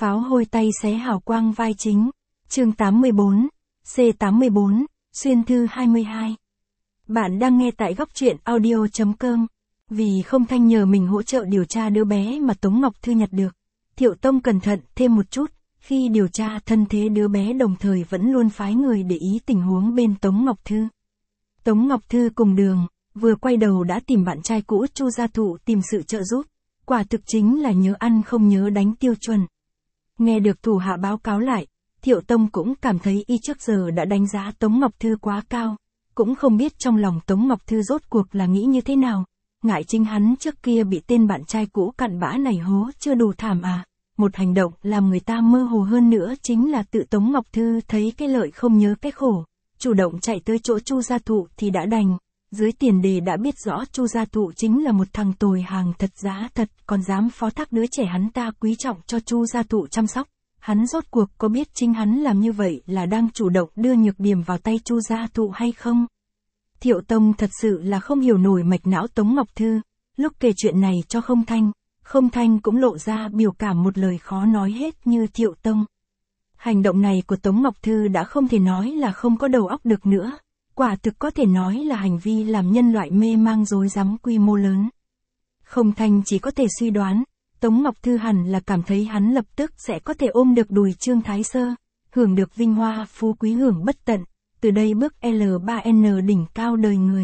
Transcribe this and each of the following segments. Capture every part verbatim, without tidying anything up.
Pháo hôi tay xé hào quang vai chính. Chương tám mươi bốn, C tám mươi bốn, xuyên thư hai mươi hai. Bạn đang nghe tại góc truyện audio chấm com. Vì không Thanh nhờ mình hỗ trợ điều tra đứa bé mà Tống Ngọc Thư nhặt được. Thiệu Tông cẩn thận thêm một chút, khi điều tra thân thế đứa bé đồng thời vẫn luôn phái người để ý tình huống bên Tống Ngọc Thư. Tống Ngọc Thư cùng đường, vừa quay đầu đã tìm bạn trai cũ Chu Gia Thụ tìm sự trợ giúp. Quả thực chính là nhớ ăn không nhớ đánh tiêu chuẩn. Nghe được thủ hạ báo cáo lại, Thiệu Tông cũng cảm thấy y trước giờ đã đánh giá Tống Ngọc Thư quá cao. Cũng không biết trong lòng Tống Ngọc Thư rốt cuộc là nghĩ như thế nào. Ngại chính hắn trước kia bị tên bạn trai cũ cặn bã này hố chưa đủ thảm à. Một hành động làm người ta mơ hồ hơn nữa chính là tự Tống Ngọc Thư thấy cái lợi không nhớ cái khổ. Chủ động chạy tới chỗ Chu Gia Thụ thì đã đành. Dưới tiền đề đã biết rõ Chu Gia Thụ chính là một thằng tồi hàng thật giá thật, còn dám phó thác đứa trẻ hắn ta quý trọng cho Chu Gia Thụ chăm sóc. Hắn rốt cuộc có biết chính hắn làm như vậy là đang chủ động đưa nhược điểm vào tay Chu Gia Thụ hay không? Thiệu Tông thật sự là không hiểu nổi mạch não Tống Ngọc Thư. Lúc kể chuyện này cho Không Thanh, Không Thanh cũng lộ ra biểu cảm một lời khó nói hết như Thiệu Tông. Hành động này của Tống Ngọc Thư đã không thể nói là không có đầu óc được nữa. Quả thực có thể nói là hành vi làm nhân loại mê mang rối rắm quy mô lớn. Không Thanh chỉ có thể suy đoán, Tống Ngọc Thư hẳn là cảm thấy hắn lập tức sẽ có thể ôm được đùi Trương Thái Sơ, hưởng được vinh hoa phú quý hưởng bất tận, từ đây bước L ba N đỉnh cao đời người.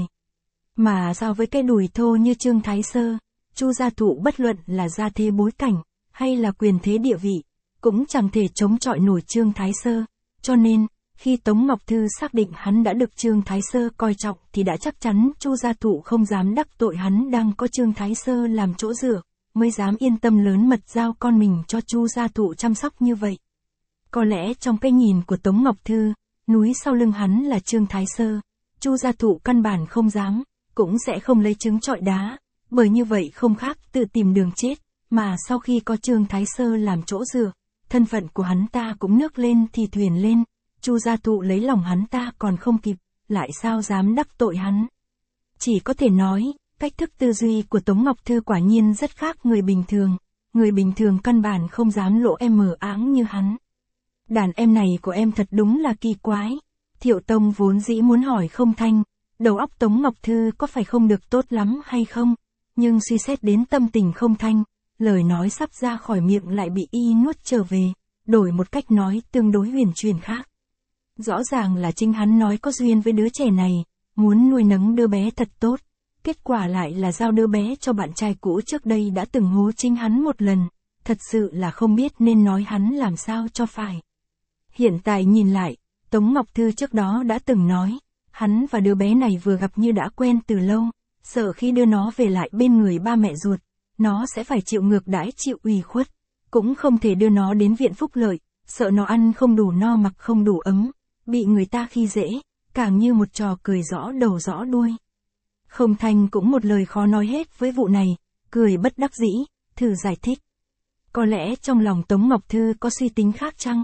Mà so với cái đùi thô như Trương Thái Sơ, Chu Gia Thụ bất luận là gia thế bối cảnh, hay là quyền thế địa vị, cũng chẳng thể chống chọi nổi Trương Thái Sơ, cho nên, khi Tống Ngọc Thư xác định hắn đã được Trương Thái Sơ coi trọng thì đã chắc chắn Chu Gia Thụ không dám đắc tội hắn đang có Trương Thái Sơ làm chỗ dựa, mới dám yên tâm lớn mật giao con mình cho Chu Gia Thụ chăm sóc như vậy. Có lẽ trong cái nhìn của Tống Ngọc Thư, núi sau lưng hắn là Trương Thái Sơ, Chu Gia Thụ căn bản không dám, cũng sẽ không lấy trứng trọi đá, bởi như vậy không khác tự tìm đường chết, mà sau khi có Trương Thái Sơ làm chỗ dựa, thân phận của hắn ta cũng nước lên thì thuyền lên. Chu Gia Thụ lấy lòng hắn ta còn không kịp, lại sao dám đắc tội hắn. Chỉ có thể nói, cách thức tư duy của Tống Ngọc Thư quả nhiên rất khác người bình thường, người bình thường căn bản không dám lỗ em mờ áng như hắn. Đàn em này của em thật đúng là kỳ quái. Thiệu Tông vốn dĩ muốn hỏi Không Thanh, đầu óc Tống Ngọc Thư có phải không được tốt lắm hay không, nhưng suy xét đến tâm tình Không Thanh, lời nói sắp ra khỏi miệng lại bị y nuốt trở về, đổi một cách nói tương đối huyền chuyển khác. Rõ ràng là chính hắn nói có duyên với đứa trẻ này, muốn nuôi nấng đứa bé thật tốt, kết quả lại là giao đứa bé cho bạn trai cũ trước đây đã từng hố chính hắn một lần, thật sự là không biết nên nói hắn làm sao cho phải. Hiện tại nhìn lại, Tống Ngọc Thư trước đó đã từng nói, hắn và đứa bé này vừa gặp như đã quen từ lâu, sợ khi đưa nó về lại bên người ba mẹ ruột, nó sẽ phải chịu ngược đãi chịu ủy khuất, cũng không thể đưa nó đến viện phúc lợi, sợ nó ăn không đủ no mặc không đủ ấm. Bị người ta khi dễ, càng như một trò cười rõ đầu rõ đuôi. Không Thanh cũng một lời khó nói hết với vụ này, cười bất đắc dĩ, thử giải thích. Có lẽ trong lòng Tống Ngọc Thư có suy tính khác chăng?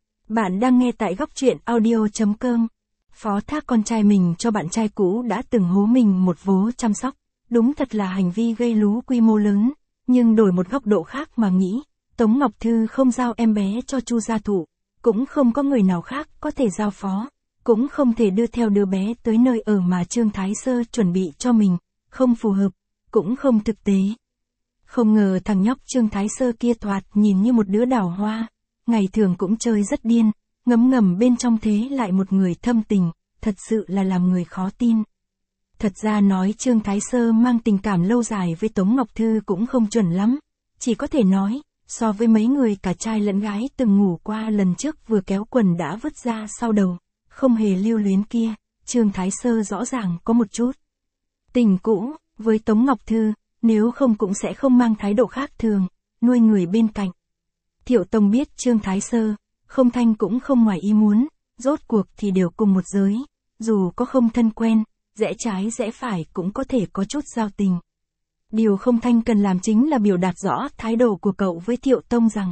Bạn đang nghe tại góc truyện audio chấm com. Phó thác con trai mình cho bạn trai cũ đã từng hố mình một vố chăm sóc, đúng thật là hành vi gây lú quy mô lớn, nhưng đổi một góc độ khác mà nghĩ, Tống Ngọc Thư không giao em bé cho Chu Gia Thụ. Cũng không có người nào khác có thể giao phó, cũng không thể đưa theo đứa bé tới nơi ở mà Trương Thái Sơ chuẩn bị cho mình, không phù hợp, cũng không thực tế. Không ngờ thằng nhóc Trương Thái Sơ kia thoạt nhìn như một đứa đào hoa, ngày thường cũng chơi rất điên, ngấm ngầm bên trong thế lại một người thâm tình, thật sự là làm người khó tin. Thật ra nói Trương Thái Sơ mang tình cảm lâu dài với Tống Ngọc Thư cũng không chuẩn lắm, chỉ có thể nói, so với mấy người cả trai lẫn gái từng ngủ qua lần trước vừa kéo quần đã vứt ra sau đầu, không hề lưu luyến kia, Trương Thái Sơ rõ ràng có một chút tình cũ với Tống Ngọc Thư, nếu không cũng sẽ không mang thái độ khác thường, nuôi người bên cạnh. Thiệu Tông biết Trương Thái Sơ, Không Thanh cũng không ngoài ý muốn, rốt cuộc thì đều cùng một giới, dù có không thân quen, rẽ trái rẽ phải cũng có thể có chút giao tình. Điều Không Thanh cần làm chính là biểu đạt rõ thái độ của cậu với Thiệu Tông rằng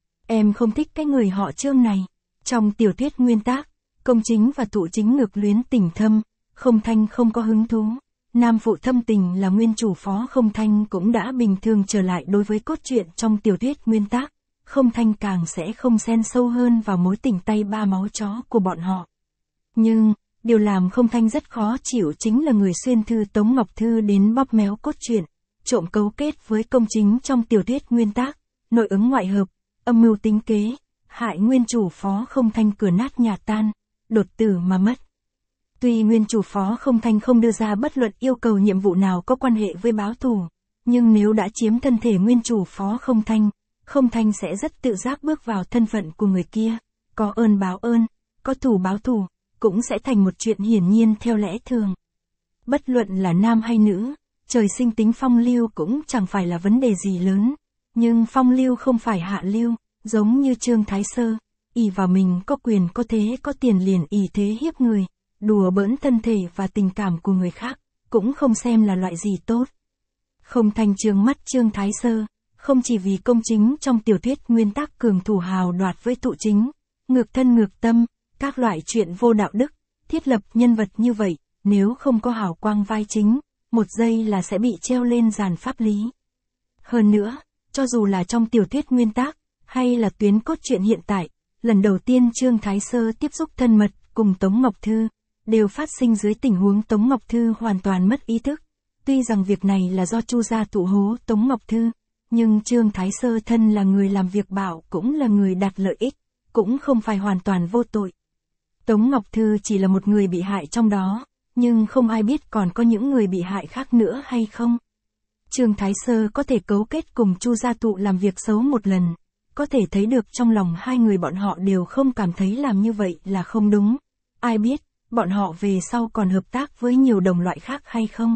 em không thích cái người họ Trương này. Trong tiểu thuyết nguyên tác, công chính và thụ chính ngược luyến tình thâm, Không Thanh không có hứng thú. Nam phụ thâm tình là nguyên chủ Phó Không Thanh cũng đã bình thường trở lại đối với cốt truyện trong tiểu thuyết nguyên tác. Không Thanh càng sẽ không xen sâu hơn vào mối tình tay ba máu chó của bọn họ. Nhưng, điều làm Không Thanh rất khó chịu chính là người xuyên thư Tống Ngọc Thư đến bóp méo cốt truyện, trộm cấu kết với công chính trong tiểu thuyết nguyên tác, nội ứng ngoại hợp, âm mưu tính kế, hại nguyên chủ Phó Không Thanh cửa nát nhà tan, đột tử mà mất. Tuy nguyên chủ Phó Không Thanh không đưa ra bất luận yêu cầu nhiệm vụ nào có quan hệ với báo thù, nhưng nếu đã chiếm thân thể nguyên chủ Phó Không Thanh, Không Thanh sẽ rất tự giác bước vào thân phận của người kia, có ơn báo ơn, có thù báo thù, cũng sẽ thành một chuyện hiển nhiên theo lẽ thường. Bất luận là nam hay nữ, trời sinh tính phong lưu cũng chẳng phải là vấn đề gì lớn, nhưng phong lưu không phải hạ lưu, giống như Trương Thái Sơ, ỷ vào mình có quyền có thế có tiền liền ỷ thế hiếp người, đùa bỡn thân thể và tình cảm của người khác, cũng không xem là loại gì tốt. Không Thanh trừng mắt Trương Thái Sơ, không chỉ vì công chính trong tiểu thuyết nguyên tác cường thủ hào đoạt với thụ chính, ngược thân ngược tâm, các loại chuyện vô đạo đức, thiết lập nhân vật như vậy, nếu không có hào quang vai chính, một giây là sẽ bị treo lên giàn pháp lý. Hơn nữa, cho dù là trong tiểu thuyết nguyên tác, hay là tuyến cốt truyện hiện tại, lần đầu tiên Trương Thái Sơ tiếp xúc thân mật cùng Tống Ngọc Thư, đều phát sinh dưới tình huống Tống Ngọc Thư hoàn toàn mất ý thức. Tuy rằng việc này là do Chu gia tụ hố Tống Ngọc Thư, nhưng Trương Thái Sơ thân là người làm việc bảo cũng là người đạt lợi ích, cũng không phải hoàn toàn vô tội. Tống Ngọc Thư chỉ là một người bị hại trong đó, nhưng không ai biết còn có những người bị hại khác nữa hay không. Trương Thái Sơ có thể cấu kết cùng Chu gia tụ làm việc xấu một lần, có thể thấy được trong lòng hai người bọn họ đều không cảm thấy làm như vậy là không đúng. Ai biết, bọn họ về sau còn hợp tác với nhiều đồng loại khác hay không?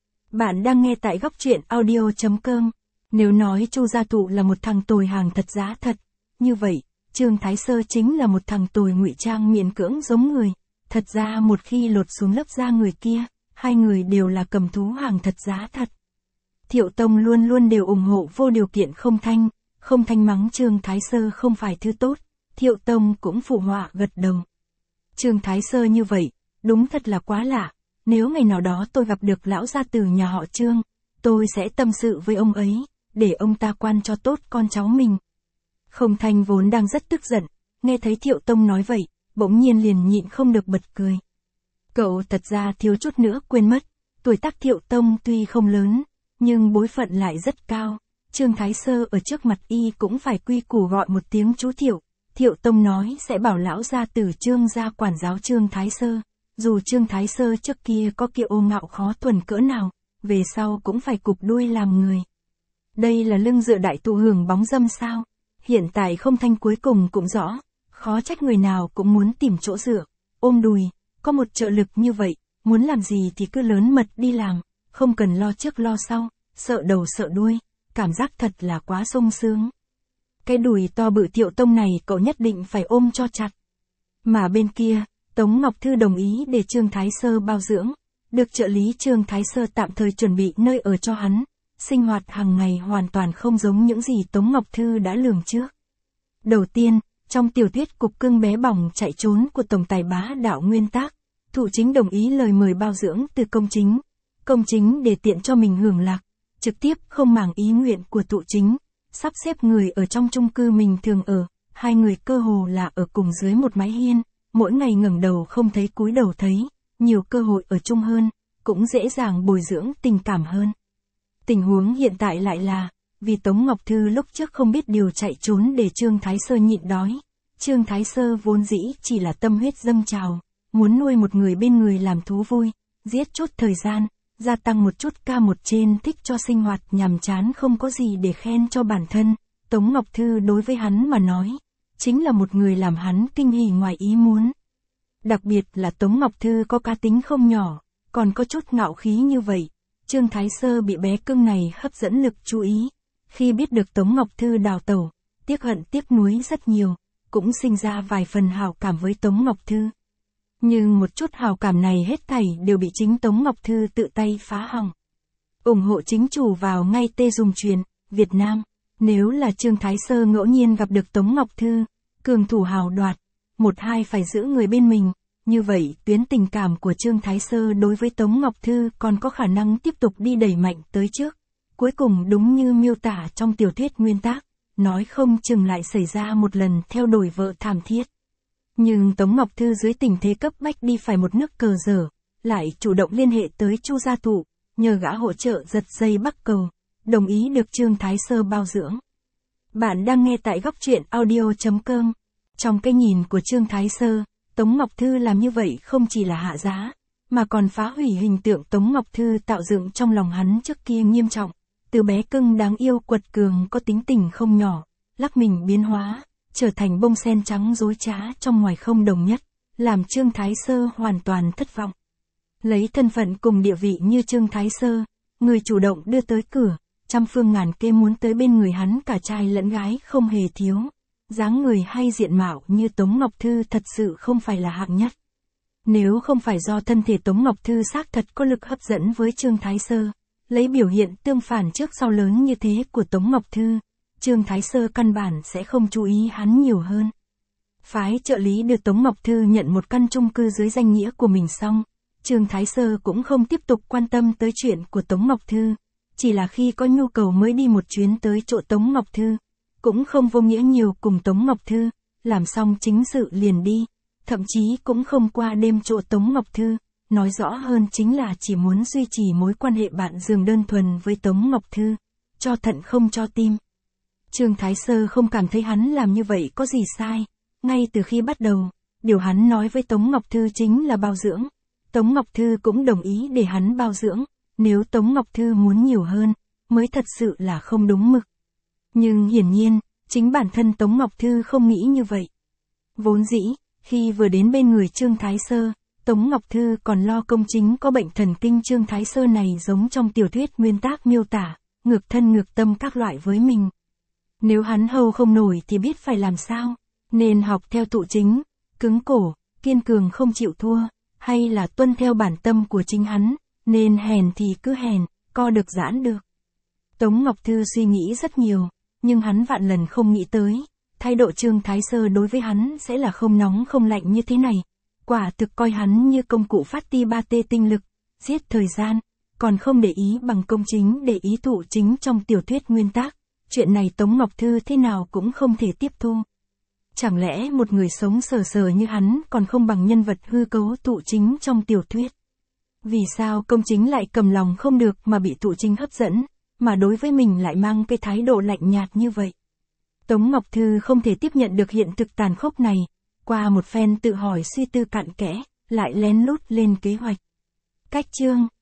Bạn đang nghe tại góc truyện audio chấm com. Nếu nói Chu gia tụ là một thằng tồi hàng thật giá thật, như vậy, Trương Thái Sơ chính là một thằng tồi ngụy trang miễn cưỡng giống người. Thật ra một khi lột xuống lớp da người kia, hai người đều là cầm thú hàng thật giá thật. Thiệu Tông luôn luôn đều ủng hộ vô điều kiện Không Thanh, Không Thanh mắng Trương Thái Sơ không phải thứ tốt, Thiệu Tông cũng phụ họa gật đầu. Trương Thái Sơ như vậy, đúng thật là quá lạ, nếu ngày nào đó tôi gặp được lão gia tử nhà họ Trương, tôi sẽ tâm sự với ông ấy, để ông ta quan cho tốt con cháu mình. Không Thanh vốn đang rất tức giận, nghe thấy Thiệu Tông nói vậy, bỗng nhiên liền nhịn không được bật cười. Cậu thật ra thiếu chút nữa quên mất, tuổi tác Thiệu Tông tuy không lớn, nhưng bối phận lại rất cao. Trương Thái Sơ ở trước mặt y cũng phải quy củ gọi một tiếng chú Thiệu. Thiệu Tông nói sẽ bảo lão gia tử Trương gia quản giáo Trương Thái Sơ. Dù Trương Thái Sơ trước kia có kiệu ô ngạo khó thuần cỡ nào, về sau cũng phải cụp đuôi làm người. Đây là lưng dựa đại tụ hưởng bóng dâm sao? Hiện tại Không Thanh cuối cùng cũng rõ, khó trách người nào cũng muốn tìm chỗ dựa, ôm đùi, có một trợ lực như vậy, muốn làm gì thì cứ lớn mật đi làm, không cần lo trước lo sau, sợ đầu sợ đuôi, cảm giác thật là quá sung sướng. Cái đùi to bự Thiệu Tông này cậu nhất định phải ôm cho chặt. Mà bên kia, Tống Ngọc Thư đồng ý để Trương Thái Sơ bao dưỡng, được trợ lý Trương Thái Sơ tạm thời chuẩn bị nơi ở cho hắn, sinh hoạt hàng ngày hoàn toàn không giống những gì Tống Ngọc Thư đã lường trước. Đầu tiên, trong tiểu thuyết cục cưng bé bỏng chạy trốn của tổng tài bá đạo nguyên tác, Thụ Chính đồng ý lời mời bao dưỡng từ Công Chính. Công Chính để tiện cho mình hưởng lạc, trực tiếp không màng ý nguyện của Thụ Chính, sắp xếp người ở trong chung cư mình thường ở, hai người cơ hồ là ở cùng dưới một mái hiên, mỗi ngày ngẩng đầu không thấy cúi đầu thấy, nhiều cơ hội ở chung hơn, cũng dễ dàng bồi dưỡng tình cảm hơn. Tình huống hiện tại lại là, vì Tống Ngọc Thư lúc trước không biết điều chạy trốn để Trương Thái Sơ nhịn đói. Trương Thái Sơ vốn dĩ chỉ là tâm huyết dâng trào, muốn nuôi một người bên người làm thú vui, giết chút thời gian, gia tăng một chút ca một trên thích cho sinh hoạt nhàm chán không có gì để khen cho bản thân. Tống Ngọc Thư đối với hắn mà nói, chính là một người làm hắn kinh hỉ ngoài ý muốn. Đặc biệt là Tống Ngọc Thư có cá tính không nhỏ, còn có chút ngạo khí như vậy. Trương Thái Sơ bị bé cưng này hấp dẫn lực chú ý. Khi biết được Tống Ngọc Thư đào tẩu, tiếc hận tiếc nuối rất nhiều, cũng sinh ra vài phần hảo cảm với Tống Ngọc Thư. Nhưng một chút hảo cảm này hết thảy đều bị chính Tống Ngọc Thư tự tay phá hỏng. Ủng hộ chính chủ vào ngay tê dùng truyền, Việt Nam. Nếu là Trương Thái Sơ ngẫu nhiên gặp được Tống Ngọc Thư, cường thủ hào đoạt, một hai phải giữ người bên mình, như vậy tuyến tình cảm của Trương Thái Sơ đối với Tống Ngọc Thư còn có khả năng tiếp tục đi đẩy mạnh tới trước. Cuối cùng đúng như miêu tả trong tiểu thuyết nguyên tác, nói không chừng lại xảy ra một lần theo đuổi vợ thảm thiết. Nhưng Tống Ngọc Thư dưới tình thế cấp bách đi phải một nước cờ dở, lại chủ động liên hệ tới Chu gia Thụ, nhờ gã hỗ trợ giật dây Bắc Cầu, đồng ý được Trương Thái Sơ bao dưỡng. Bạn đang nghe tại góc truyện audio chấm com. Trong cái nhìn của Trương Thái Sơ, Tống Ngọc Thư làm như vậy không chỉ là hạ giá, mà còn phá hủy hình tượng Tống Ngọc Thư tạo dựng trong lòng hắn trước kia nghiêm trọng. Từ bé cưng đáng yêu quật cường có tính tình không nhỏ, lắc mình biến hóa, trở thành bông sen trắng dối trá trong ngoài không đồng nhất, làm Trương Thái Sơ hoàn toàn thất vọng. Lấy thân phận cùng địa vị như Trương Thái Sơ, người chủ động đưa tới cửa, trăm phương ngàn kế muốn tới bên người hắn cả trai lẫn gái không hề thiếu. Dáng người hay diện mạo như Tống Ngọc Thư thật sự không phải là hạng nhất. Nếu không phải do thân thể Tống Ngọc Thư xác thật có lực hấp dẫn với Trương Thái Sơ, lấy biểu hiện tương phản trước sau lớn như thế của Tống Ngọc Thư, Trương Thái Sơ căn bản sẽ không chú ý hắn nhiều hơn. Phái trợ lý đưa Tống Ngọc Thư nhận một căn chung cư dưới danh nghĩa của mình xong, Trương Thái Sơ cũng không tiếp tục quan tâm tới chuyện của Tống Ngọc Thư, chỉ là khi có nhu cầu mới đi một chuyến tới chỗ Tống Ngọc Thư, cũng không vô nghĩa nhiều cùng Tống Ngọc Thư, làm xong chính sự liền đi, thậm chí cũng không qua đêm chỗ Tống Ngọc Thư, nói rõ hơn chính là chỉ muốn duy trì mối quan hệ bạn giường đơn thuần với Tống Ngọc Thư, cho thận không cho tim. Trương Thái Sơ không cảm thấy hắn làm như vậy có gì sai, ngay từ khi bắt đầu, điều hắn nói với Tống Ngọc Thư chính là bao dưỡng. Tống Ngọc Thư cũng đồng ý để hắn bao dưỡng, nếu Tống Ngọc Thư muốn nhiều hơn, mới thật sự là không đúng mực. Nhưng hiển nhiên, chính bản thân Tống Ngọc Thư không nghĩ như vậy. Vốn dĩ, khi vừa đến bên người Trương Thái Sơ, Tống Ngọc Thư còn lo công chính có bệnh thần kinh Trương Thái Sơ này giống trong tiểu thuyết nguyên tác miêu tả, ngược thân ngược tâm các loại với mình. Nếu hắn hầu không nổi thì biết phải làm sao, nên học theo Thụ Chính, cứng cổ, kiên cường không chịu thua, hay là tuân theo bản tâm của chính hắn, nên hèn thì cứ hèn, co được giãn được. Tống Ngọc Thư suy nghĩ rất nhiều, nhưng hắn vạn lần không nghĩ tới, thái độ Trương Thái Sơ đối với hắn sẽ là không nóng không lạnh như thế này. Quả thực coi hắn như công cụ phát ti ba tê tinh lực, giết thời gian, còn không để ý bằng công chính để ý Thụ Chính trong tiểu thuyết nguyên tác. Chuyện này Tống Ngọc Thư thế nào cũng không thể tiếp thu. Chẳng lẽ một người sống sờ sờ như hắn còn không bằng nhân vật hư cấu Thụ Chính trong tiểu thuyết? Vì sao công chính lại cầm lòng không được mà bị Thụ Chính hấp dẫn, mà đối với mình lại mang cái thái độ lạnh nhạt như vậy? Tống Ngọc Thư không thể tiếp nhận được hiện thực tàn khốc này, qua một phen tự hỏi suy tư cặn kẽ, lại lén lút lên kế hoạch. Cách chương